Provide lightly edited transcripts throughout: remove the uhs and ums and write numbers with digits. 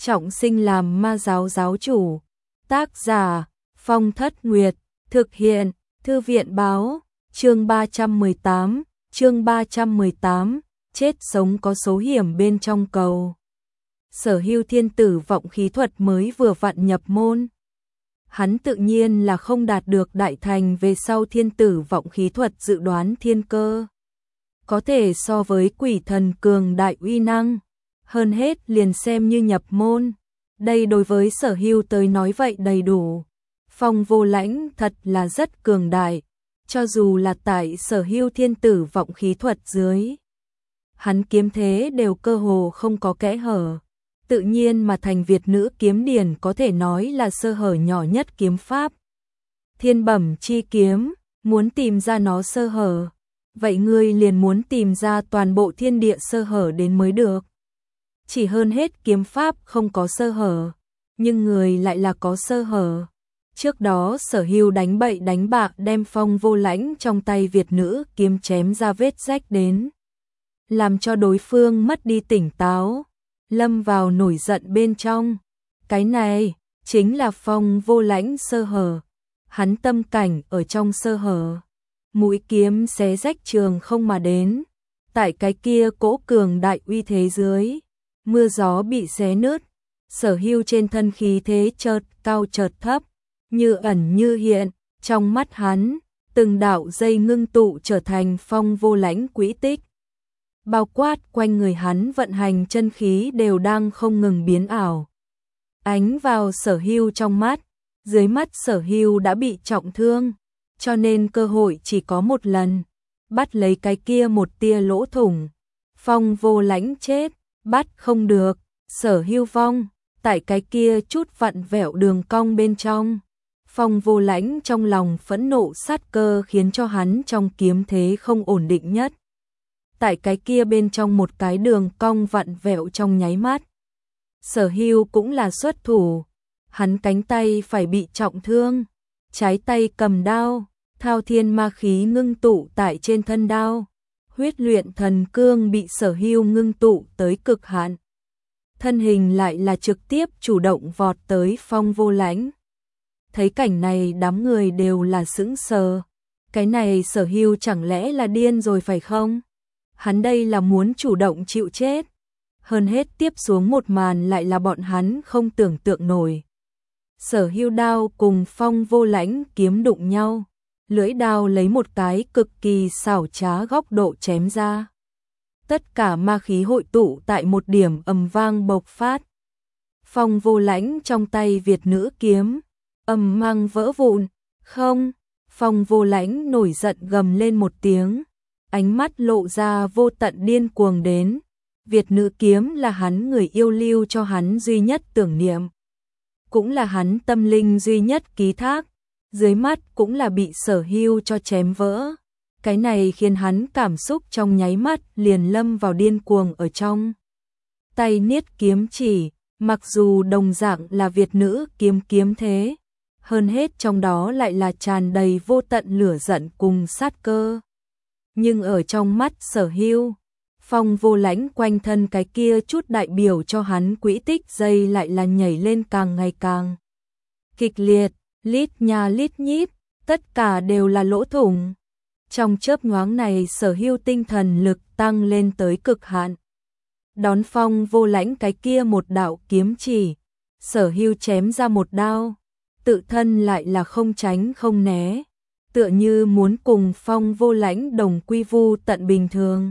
trọng sinh làm ma giáo giáo chủ. Tác giả Phong Thất Nguyệt, thực hiện Thư viện báo, chương 318, chết sống có số hiểm bên trong cầu. Sở Hưu thiên tử vọng khí thuật mới vừa vặn nhập môn. Hắn tự nhiên là không đạt được đại thành về sau thiên tử vọng khí thuật dự đoán thiên cơ. Có thể so với quỷ thần cường đại uy năng, hơn hết liền xem như nhập môn. Đây đối với Sở Hưu tới nói vậy đầy đủ. Phong Vô Lãnh thật là rất cường đại, cho dù là tại Sở Hưu thiên tử vọng khí thuật dưới. Hắn kiếm thế đều cơ hồ không có kẽ hở. Tự nhiên mà thành Việt nữ kiếm điển có thể nói là sơ hở nhỏ nhất kiếm pháp. Thiên bẩm chi kiếm, muốn tìm ra nó sơ hở, vậy ngươi liền muốn tìm ra toàn bộ thiên địa sơ hở đến mới được. Chỉ hơn hết kiếm pháp không có sơ hở, nhưng người lại là có sơ hở. Trước đó Sở Hưu đánh bậy đánh bạ đem Phong Vô Lãnh trong tay Việt nữ kiếm chém ra vết rách đến, làm cho đối phương mất đi tỉnh táo, lâm vào nổi giận bên trong. Cái này chính là Phong Vô Lãnh sơ hở, hắn tâm cảnh ở trong sơ hở. Mũi kiếm xé rách trường không mà đến, tại cái kia cỗ cường đại uy thế dưới, mưa gió bị xé nứt. Sở Hưu trên thân khí thế chợt cao chợt thấp, như ẩn như hiện, trong mắt hắn, từng đạo dây ngưng tụ trở thành Phong Vô Lãnh quỹ tích. Bao quát quanh người hắn vận hành chân khí đều đang không ngừng biến ảo. Ánh vào Sở Hưu trong mắt, dưới mắt Sở Hưu đã bị trọng thương, cho nên cơ hội chỉ có một lần, bắt lấy cái kia một tia lỗ thủng. Phong Vô Lãnh chết, bắt không được, Sở Hưu vong, tại cái kia chút vặn vẹo đường cong bên trong. Phong Vô Lãnh trong lòng phẫn nộ sát cơ khiến cho hắn trong kiếm thế không ổn định nhất. Tại cái kia bên trong một cái đường cong vặn vẹo trong nháy mắt, Sở Hưu cũng là xuất thủ, hắn cánh tay phải bị trọng thương, trái tay cầm đao, thao thiên ma khí ngưng tụ tại trên thân đao, huyết luyện thần cương bị Sở Hưu ngưng tụ tới cực hạn. Thân hình lại là trực tiếp chủ động vọt tới Phong Vô Lãnh. Thấy cảnh này đám người đều là sững sờ. Cái này Sở Hưu chẳng lẽ là điên rồi phải không? Hắn đây là muốn chủ động chịu chết. Hơn hết tiếp xuống một màn lại là bọn hắn không tưởng tượng nổi. Sở Hưu đao cùng Phong Vô Lãnh kiếm đụng nhau, lưỡi đao lấy một cái cực kỳ xảo trá góc độ chém ra. Tất cả ma khí hội tụ tại một điểm ầm vang bộc phát. Phong Vô Lãnh trong tay Việt nữ kiếm ầm mang vỡ vụn. Không, Phong Vô Lãnh nổi giận gầm lên một tiếng, ánh mắt lộ ra vô tận điên cuồng đến. Việt nữ kiếm là hắn người yêu lưu cho hắn duy nhất tưởng niệm, cũng là hắn tâm linh duy nhất ký thác, dưới mắt cũng là bị Sở Hưu cho chém vỡ. Cái này khiến hắn cảm xúc trong nháy mắt liền lâm vào điên cuồng ở trong. Tay niết kiếm chỉ, mặc dù đồng dạng là Việt nữ kiếm thế, hơn hết trong đó lại là tràn đầy vô tận lửa giận cùng sát cơ. Nhưng ở trong mắt Sở Hưu, Phong Vô Lãnh quanh thân cái kia chút đại biểu cho hắn quỹ tích dây lại là nhảy lên càng ngày càng kịch liệt, lít nha lít nhít, tất cả đều là lỗ thủng. Trong chớp nhoáng này Sở Hưu tinh thần lực tăng lên tới cực hạn. Đón Phong Vô Lãnh cái kia một đạo kiếm chỉ, Sở Hưu chém ra một đao, tự thân lại là không tránh không né, tựa như muốn cùng Phong Vô Lãnh đồng quy vu tận bình thường.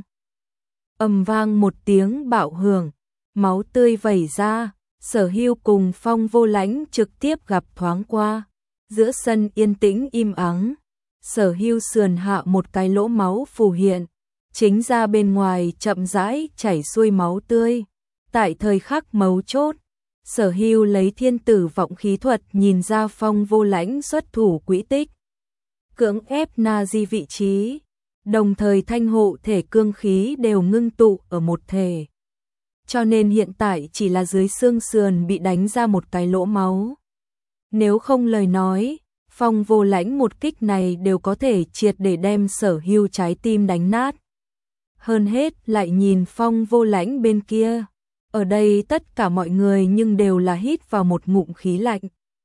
Ầm vang một tiếng bạo hưởng, máu tươi vẩy ra, Sở Hưu cùng Phong Vô Lãnh trực tiếp gặp thoáng qua. Giữa sân yên tĩnh im ắng, Sở Hưu sườn hạ một cái lỗ máu phù hiện, chính ra bên ngoài chậm rãi chảy xuôi máu tươi. Tại thời khắc mấu chốt, Sở Hưu lấy thiên tử vọng khí thuật nhìn ra Phong Vô Lãnh xuất thủ quỹ tích, cưỡng ép na di vị trí, đồng thời thanh hộ thể cương khí đều ngưng tụ ở một thể. Cho nên hiện tại chỉ là dưới xương sườn bị đánh ra một cái lỗ máu. Nếu không lời nói, Phong Vô Lãnh một kích này đều có thể triệt để đem Sở Hưu trái tim đánh nát. Hơn hết lại nhìn Phong Vô Lãnh bên kia, Ở đây tất cả mọi người nhưng đều là hít vào một ngụm khí lạnh.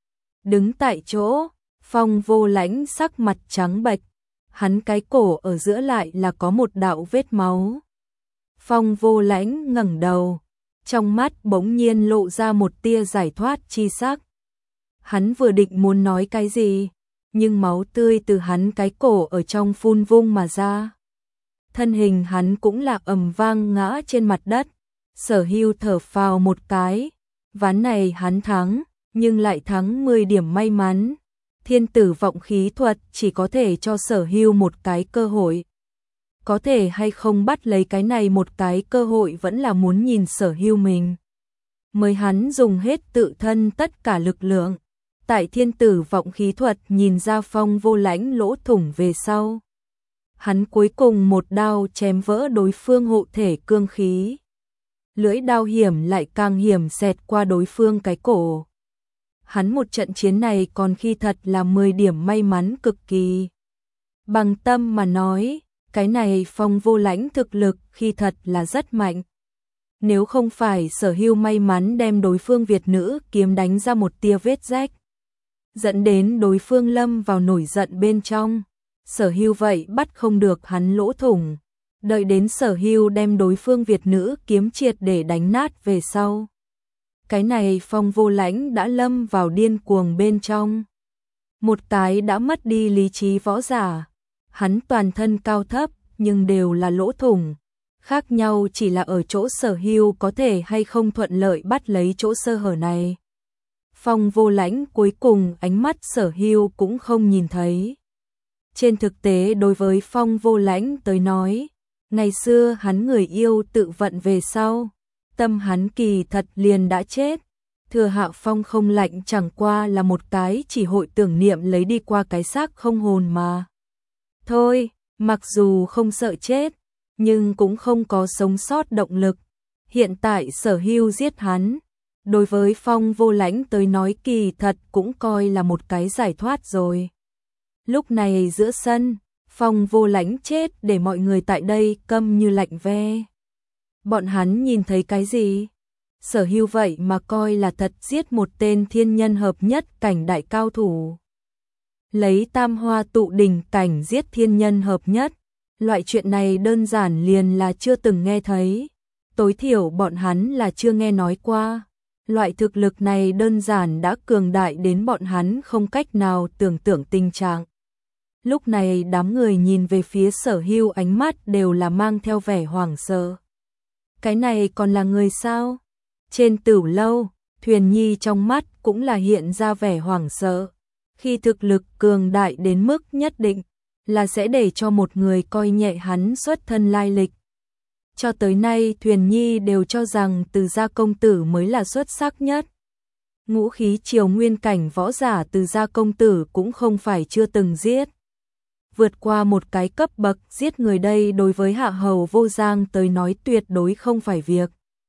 Đứng tại chỗ, Phong Vô Lãnh sắc mặt trắng bệch, hắn cái cổ ở giữa lại là có một đạo vết máu. Phong Vô Lãnh ngẩng đầu, trong mắt bỗng nhiên lộ ra một tia giải thoát chi sắc. Hắn vừa định muốn nói cái gì, nhưng máu tươi từ hắn cái cổ ở trong phun vung mà ra. Thân hình hắn cũng là ầm vang ngã trên mặt đất. Sở Hưu thở phào một cái, ván này hắn thắng, nhưng lại thắng 10 điểm may mắn. Thiên tử vọng khí thuật chỉ có thể cho Sở Hưu một cái cơ hội. Có thể hay không bắt lấy cái này một cái cơ hội vẫn là muốn nhìn Sở Hưu mình. Mới hắn dùng hết tự thân tất cả lực lượng. Tại thiên tử vọng khí thuật nhìn ra Phong Vô Lãnh lỗ thủng về sau. Hắn cuối cùng một đao chém vỡ đối phương hộ thể cương khí. Lưỡi đao hiểm lại càng hiểm xẹt qua đối phương cái cổ. Hắn một trận chiến này còn khi thật là 10 điểm may mắn cực kỳ. Bằng tâm mà nói, cái này Phong Vô Lãnh thực lực khi thật là rất mạnh. Nếu không phải Sở Hưu may mắn đem đối phương Việt nữ kiếm đánh ra một tia vết rách, dẫn đến đối phương lâm vào nổi giận bên trong, Sở Hưu vậy bắt không được hắn lỗ thủng. Đợi đến Sở Hưu đem đối phương Việt nữ kiếm triệt để đánh nát về sau. Cái này Phong Vô Lãnh đã lâm vào điên cuồng bên trong. Một cái đã mất đi lý trí võ giả. Hắn toàn thân cao thấp nhưng đều là lỗ thủng. Khác nhau chỉ là ở chỗ Sở Hưu có thể hay không thuận lợi bắt lấy chỗ sơ hở này. Phong Vô Lãnh cuối cùng ánh mắt Sở Hưu cũng không nhìn thấy. Trên thực tế đối với Phong Vô Lãnh tới nói, ngày xưa hắn người yêu tự vận về sau, tâm hắn kỳ thật liền đã chết. Thừa Hạ Phong không lạnh chẳng qua là một cái chỉ hội tưởng niệm lấy đi qua cái xác không hồn mà. Thôi, mặc dù không sợ chết, nhưng cũng không có sống sót động lực. Hiện tại Sở Hưu giết hắn, đối với Phong Vô Lãnh tới nói kỳ thật cũng coi là một cái giải thoát rồi. Lúc này giữa sân, Phong Vô Lãnh chết để mọi người tại đây câm như lạnh ve. Bọn hắn nhìn thấy cái gì? Sở Hưu vậy mà coi là thật giết một tên thiên nhân hợp nhất cảnh đại cao thủ. Lấy tam hoa tụ đỉnh cảnh giết thiên nhân hợp nhất, loại chuyện này đơn giản liền là chưa từng nghe thấy. Tối thiểu bọn hắn là chưa nghe nói qua. Loại thực lực này đơn giản đã cường đại đến bọn hắn không cách nào tưởng tượng tình trạng. Lúc này đám người nhìn về phía Sở Hưu ánh mắt đều là mang theo vẻ hoảng sợ. Cái này còn là người sao? Trên Tửu Lâu, Thuyền Nhi trong mắt cũng là hiện ra vẻ hoảng sợ. Khi thực lực cường đại đến mức nhất định, là sẽ để cho một người coi nhẹ hắn xuất thân lai lịch. Cho tới nay Thuyền Nhi đều cho rằng Từ Gia công tử mới là xuất sắc nhất. Ngũ khí triều nguyên cảnh võ giả Từ Gia công tử cũng không phải chưa từng giết. Vượt qua một cái cấp bậc giết người đây đối với Hạ Hầu Vô Giang tới nói tuyệt đối không phải việc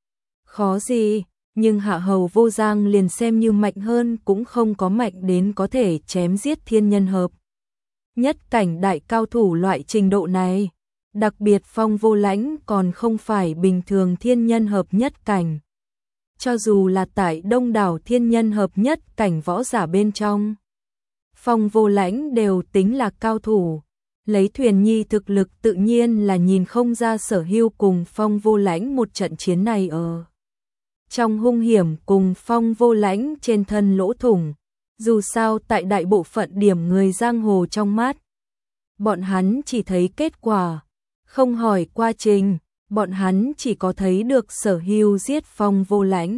khó gì, nhưng Hạ Hầu Vô Giang liền xem như mạnh hơn cũng không có mạnh đến có thể chém giết thiên nhân hợp nhất cảnh đại cao thủ loại trình độ này. Đặc biệt Phong Vô Lãnh còn không phải bình thường thiên nhân hợp nhất cảnh. Cho dù là tại đông đảo thiên nhân hợp nhất cảnh võ giả bên trong, Phong Vô Lãnh đều tính là cao thủ. Lấy Thuyền Nhi thực lực tự nhiên là nhìn không ra Sở Hưu cùng Phong Vô Lãnh một trận chiến này ở trong hung hiểm cùng Phong Vô Lãnh trên thân lỗ thủng. Dù sao tại đại bộ phận điểm người giang hồ trong mắt, bọn hắn chỉ thấy kết quả, không hỏi quá trình, bọn hắn chỉ có thấy được Sở Hưu giết Phong Vô Lãnh.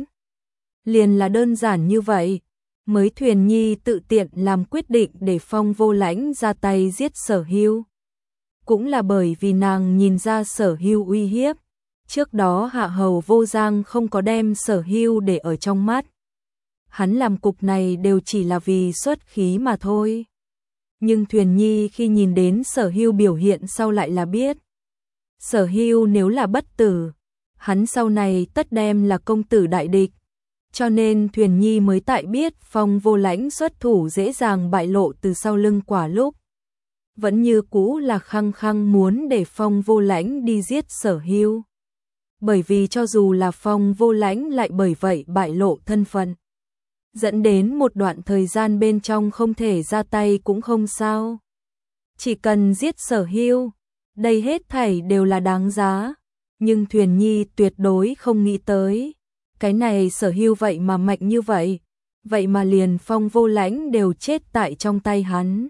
Liền là đơn giản như vậy, mới Thuyền Nhi tự tiện làm quyết định để Phong Vô Lãnh ra tay giết Sở Hưu. Cũng là bởi vì nàng nhìn ra Sở Hưu uy hiếp. Trước đó Hạ Hầu Vô Giang không có đem Sở Hưu để ở trong mắt. Hắn làm cục này đều chỉ là vì xuất khí mà thôi. Nhưng Thuyền Nhi khi nhìn đến Sở Hưu biểu hiện sau lại là biết. Sở Hưu nếu là bất tử, hắn sau này tất đem là công tử đại địch. Cho nên Thuyền Nhi mới tại biết Phong Vô Lãnh xuất thủ dễ dàng bại lộ từ sau lưng quả lúc. Vẫn như cũ là khăng khăng muốn để Phong Vô Lãnh đi giết Sở Hưu. bởi vì cho dù là Phong Vô Lãnh lại bởi vậy bại lộ thân phận. Dẫn đến một đoạn thời gian bên trong không thể ra tay cũng không sao. Chỉ cần giết Sở Hưu, đây hết thảy đều là đáng giá. Nhưng Thuyền Nhi tuyệt đối không nghĩ tới. Cái này Sở Hưu vậy mà mạnh như vậy. Vậy mà liền Phong Vô Lãnh đều chết tại trong tay hắn.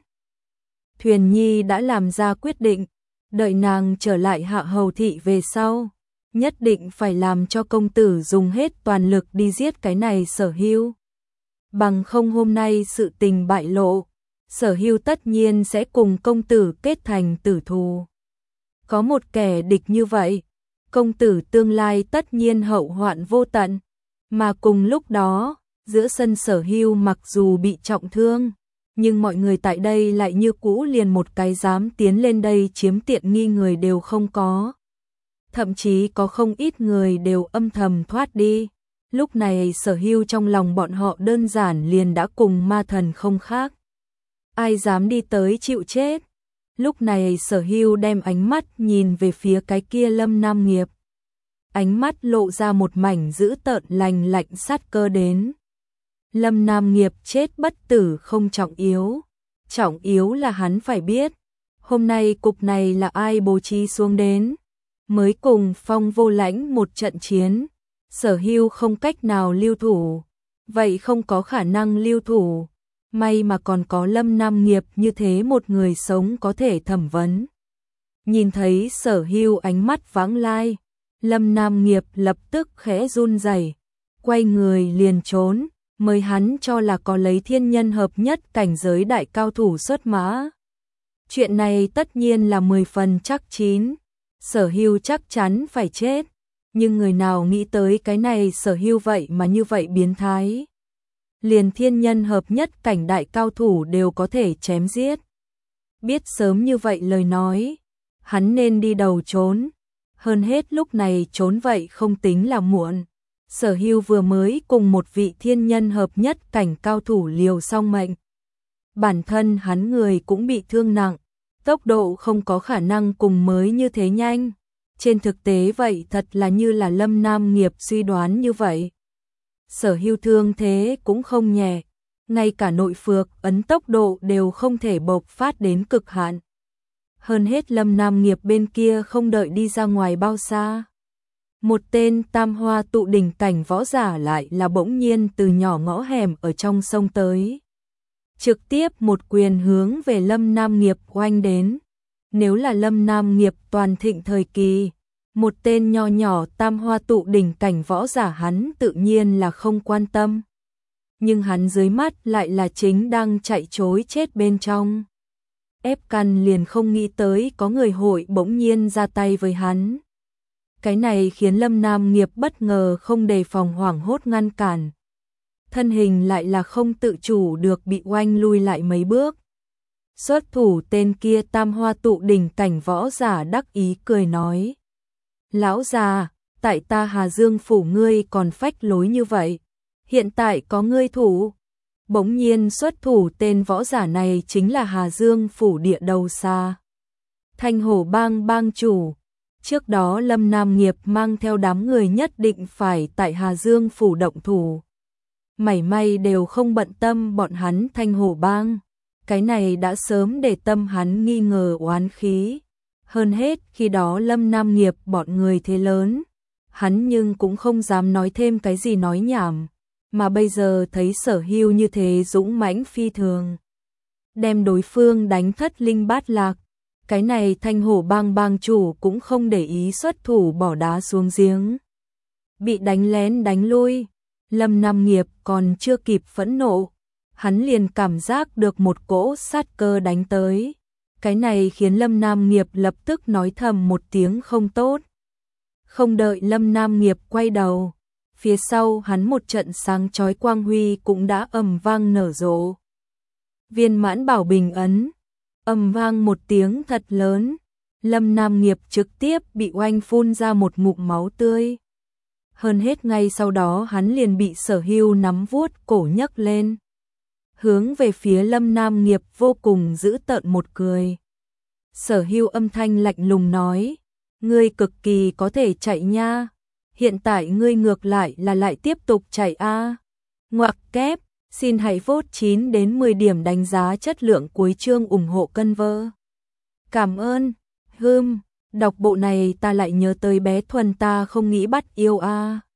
Thuyền Nhi đã làm ra quyết định. Đợi nàng trở lại Hạ Hầu Thị về sau. Nhất định phải làm cho công tử dùng hết toàn lực đi giết cái này Sở Hưu. Bằng không hôm nay sự tình bại lộ. Sở Hưu tất nhiên sẽ cùng công tử kết thành tử thù. Có một kẻ địch như vậy, công tử tương lai tất nhiên hậu hoạn vô tận. Mà cùng lúc đó, giữa sân Sở Hưu mặc dù bị trọng thương, nhưng mọi người tại đây lại như cũ liền một cái dám tiến lên đây chiếm tiện nghi người đều không có. Thậm chí có không ít người đều âm thầm thoát đi. Lúc này Sở Hưu trong lòng bọn họ đơn giản liền đã cùng ma thần không khác. Ai dám đi tới chịu chết. Lúc này Sở Hưu đem ánh mắt nhìn về phía cái kia Lâm Nam Nghiệp. Ánh mắt lộ ra một mảnh dữ tợn lành lạnh sát cơ đến. Lâm Nam Nghiệp chết bất tử không trọng yếu. Trọng yếu là hắn phải biết. Hôm nay cục này là ai bố trí xuống đến. Mới cùng Phong Vô Lãnh một trận chiến. Sở Hưu không cách nào lưu thủ. Vậy không có khả năng lưu thủ. May mà còn có Lâm Nam Nghiệp như thế một người sống có thể thẩm vấn. Nhìn thấy Sở Hưu ánh mắt vãng lai. Lâm Nam Nghiệp lập tức khẽ run rẩy, quay người liền trốn. Mới hắn cho là có lấy thiên nhân hợp nhất cảnh giới đại cao thủ xuất mã. Chuyện này tất nhiên là 10 phần chắc chín. Sở Hưu chắc chắn phải chết. Nhưng người nào nghĩ tới cái này Sở Hưu vậy mà như vậy biến thái. Liền thiên nhân hợp nhất cảnh đại cao thủ đều có thể chém giết. Biết sớm như vậy lời nói, hắn nên đi đầu trốn. Hơn hết lúc này trốn vậy không tính là muộn. Sở Hưu vừa mới cùng một vị thiên nhân hợp nhất cảnh cao thủ liều xong mệnh. Bản thân hắn người cũng bị thương nặng, tốc độ không có khả năng cùng mới như thế nhanh. Trên thực tế vậy thật là như là Lâm Nam Nghiệp suy đoán như vậy. Sở Hưu thương thế cũng không nhẹ, ngay cả nội phược ấn tốc độ đều không thể bộc phát đến cực hạn. Hơn hết Lâm Nam Nghiệp bên kia không đợi đi ra ngoài bao xa. Một tên tam hoa tụ đỉnh cảnh võ giả lại là bỗng nhiên từ nhỏ ngõ hẻm ở trong sông tới. Trực tiếp một quyền hướng về Lâm Nam Nghiệp oanh đến. Nếu là Lâm Nam Nghiệp toàn thịnh thời kỳ, một tên nho nhỏ tam hoa tụ đỉnh cảnh võ giả hắn tự nhiên là không quan tâm. Nhưng hắn dưới mắt lại là chính đang chạy trối chết bên trong. Ép căn liền không nghĩ tới có người hội bỗng nhiên ra tay với hắn. Cái này khiến Lâm Nam Nghiệp bất ngờ không đề phòng hoảng hốt ngăn cản. Thân hình lại là không tự chủ được bị oanh lui lại mấy bước. Xuất thủ tên kia tam hoa tụ đỉnh cảnh võ giả đắc ý cười nói. Lão già, tại ta Hà Dương phủ ngươi còn phách lối như vậy. Hiện tại có ngươi thủ. Bỗng nhiên xuất thủ tên võ giả này chính là Hà Dương phủ địa đầu xa. Thanh Hổ bang bang chủ. Trước đó Lâm Nam Nghiệp mang theo đám người nhất định phải tại Hà Dương phủ động thủ. Mảy may đều không bận tâm bọn hắn Thanh Hổ bang. Cái này đã sớm để tâm hắn nghi ngờ oán khí. Hơn hết khi đó Lâm Nam Nghiệp bọn người thế lớn. Hắn nhưng cũng không dám nói thêm cái gì nói nhảm. Mà bây giờ thấy Sở Hưu như thế dũng mãnh phi thường. Đem đối phương đánh thất linh bát lạc. Cái này Thanh Hổ bang bang chủ cũng không để ý xuất thủ bỏ đá xuống giếng. Bị đánh lén đánh lui. Lâm Nam Nghiệp còn chưa kịp phẫn nộ. Hắn liền cảm giác được một cỗ sát cơ đánh tới. Cái này khiến Lâm Nam Nghiệp lập tức nói thầm một tiếng không tốt. Không đợi Lâm Nam Nghiệp quay đầu. Phía sau hắn một trận sáng chói quang huy cũng đã ầm vang nở rộ. Viên mãn bảo bình ấn. Ầm vang một tiếng thật lớn. Lâm Nam Nghiệp trực tiếp bị oanh phun ra một ngụm máu tươi. Hơn hết ngay sau đó hắn liền bị Sở Hưu nắm vuốt cổ nhấc lên. Hướng về phía Lâm Nam Nghiệp vô cùng dữ tợn một cười. Sở Hưu âm thanh lạnh lùng nói. Ngươi cực kỳ có thể chạy nha. hiện tại ngươi ngược lại là lại tiếp tục chạy a. Ngoặc kép, xin hãy vote 9 đến 10 điểm đánh giá chất lượng cuối chương ủng hộ cân vơ. Cảm ơn. Đọc bộ này ta lại nhớ tới bé Thuần ta không nghĩ bắt yêu a.